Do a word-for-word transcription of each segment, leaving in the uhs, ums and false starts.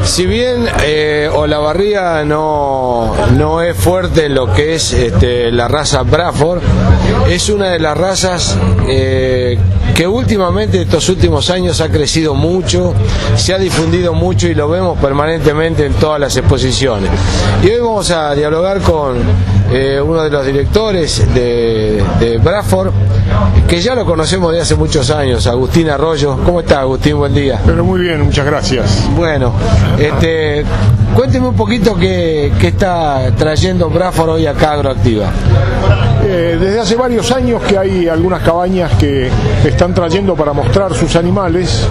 Si bien eh, Olavarría no, no es fuerte en lo que es este, la raza Bradford, es una de las razas eh, que últimamente, estos últimos años, ha crecido mucho, se ha difundido mucho y lo vemos permanentemente en todas las exposiciones. Y hoy vamos a dialogar con eh, uno de los directores de, de Bradford, que ya lo conocemos de hace muchos años, Agustín Arroyo. ¿Cómo está, Agustín? Buen día. Pero muy bien, muchas gracias. Bueno, este, cuénteme un poquito qué, qué está trayendo Bradford hoy acá a Agroactiva. Eh, desde hace varios años que hay algunas cabañas que están trayendo para mostrar sus animales.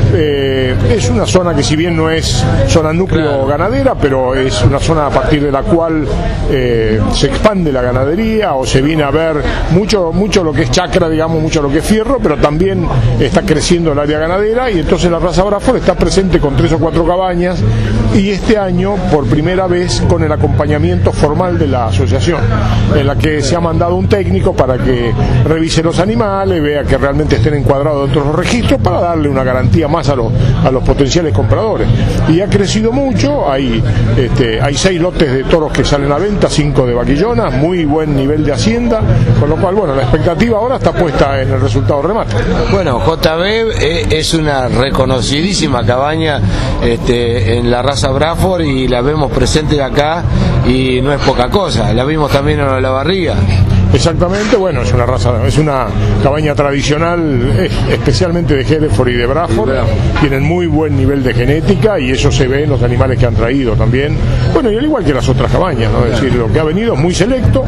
Eh, es una zona que, si bien no es zona núcleo claro. ganadera, pero es una zona a partir de la cual eh, se expande la ganadería, o se viene a ver mucho, mucho lo que es chacra, digamos, mucho lo que es fierro, pero también está creciendo el área ganadera, y entonces la raza Bradford está presente con tres o cuatro cabañas, y este año por primera vez con el acompañamiento formal de la asociación, en la que se ha mandado un técnico para que revise los animales, vea que realmente estén encuadrados dentro de los registros, para darle una garantía más a los, a los potenciales compradores. Y ha crecido mucho. Hay, este, hay seis lotes de toros que salen a venta, cinco de vaquillonas, muy buen nivel de hacienda, con lo cual, bueno, la expectativa ahora está puesta en el resultado del remate. Bueno, J B es una reconocidísima cabaña este, en la raza Bradford, y la vemos presente acá, y no es poca cosa. La vimos también en Olavarría. Exactamente, bueno, es una raza, es una cabaña tradicional, especialmente de Hereford y de Bradford. Tienen muy buen nivel de genética, y eso se ve en los animales que han traído también. Bueno, y al igual que las otras cabañas, ¿no? Es decir, lo que ha venido es muy selecto,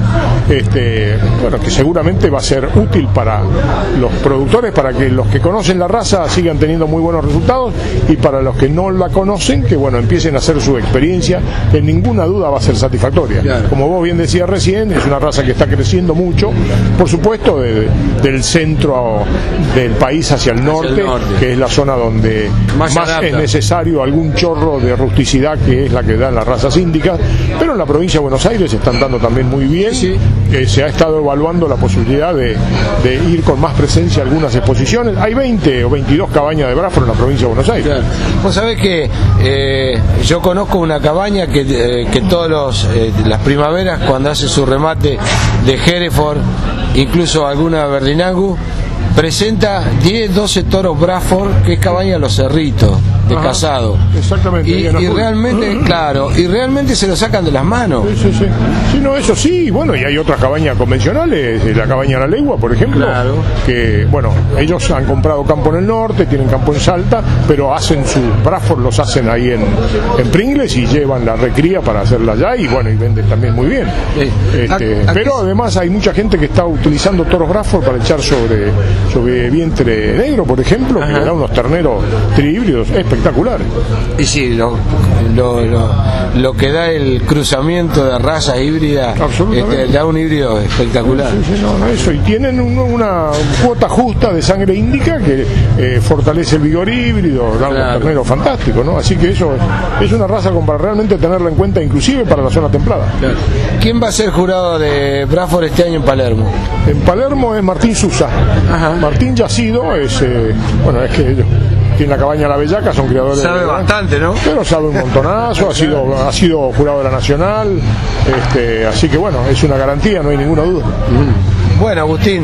este, bueno, que seguramente va a ser útil para los productores, para que los que conocen la raza sigan teniendo muy buenos resultados, y para los que no la conocen, que bueno, empiecen a hacer su experiencia, que en ninguna duda va a ser satisfactoria. Claro. Como vos bien decías recién, es una raza que está creciendo mucho, por supuesto, de, del centro del país hacia el norte, hacia el norte, que es la zona donde más, más es necesario algún chorro de rusticidad, que es la que dan las razas índicas, pero en la provincia de Buenos Aires se están dando también muy bien. Sí. Eh, se ha estado evaluando la posibilidad de, de ir con más presencia a algunas exposiciones. Hay veinte o veintidós cabañas de Bradford en la provincia de Buenos Aires. Claro. Vos sabés que eh, yo conozco una cabaña que, eh, que todos los eh, las primaveras, cuando hace su remate de Hereford, incluso alguna Berdinangus, presenta diez, doce toros Bradford, que es cabaña Los Cerritos, de Ajá, Casado. Exactamente. Y, y realmente, claro, y realmente se lo sacan de las manos. Sí, sí, sí. Sí, no, eso sí, bueno, y hay otras cabañas convencionales, la cabaña La Legua, por ejemplo, claro. que, bueno, ellos han comprado campo en el norte, tienen campo en Salta, pero hacen sus Bradford, los hacen ahí en, en Pringles, y llevan la recría para hacerla allá, y bueno, y venden también muy bien. Sí. Este, ¿A, a pero además hay mucha gente que está utilizando toros Bradford para echar sobre, sobre vientre negro, por ejemplo, Ajá. que le da unos terneros trihíbridos espectaculares. Y sí, lo, lo, lo, lo que da el cruzamiento de razas híbridas, este, da un híbrido espectacular. Sí, sí, no, no, eso. Y tienen un, una cuota justa de sangre índica que eh, fortalece el vigor híbrido, da claro. un ternero fantástico, ¿no? Así que eso es, es una raza como para realmente tenerla en cuenta, inclusive para la zona templada. Claro. ¿Quién va a ser jurado de Bradford este año en Palermo? En Palermo es Martín Susa. Ajá. Martín Yacido es, eh, bueno, es que ellos tiene la cabaña La Bellaca, son criadores. Sabe de bastante, ¿no? Pero sabe un montonazo, ha sido, ha sido jurado de la Nacional, este, así que bueno, es una garantía, no hay ninguna duda. Mm. Bueno, Agustín,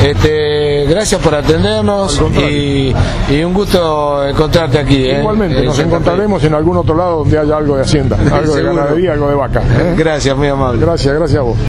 este, gracias por atendernos, y, y un gusto encontrarte aquí. ¿eh? Igualmente, nos encontraremos en algún otro lado donde haya algo de hacienda, algo de ganadería, algo de vaca. ¿eh? Gracias, muy amable. Gracias, gracias a vos.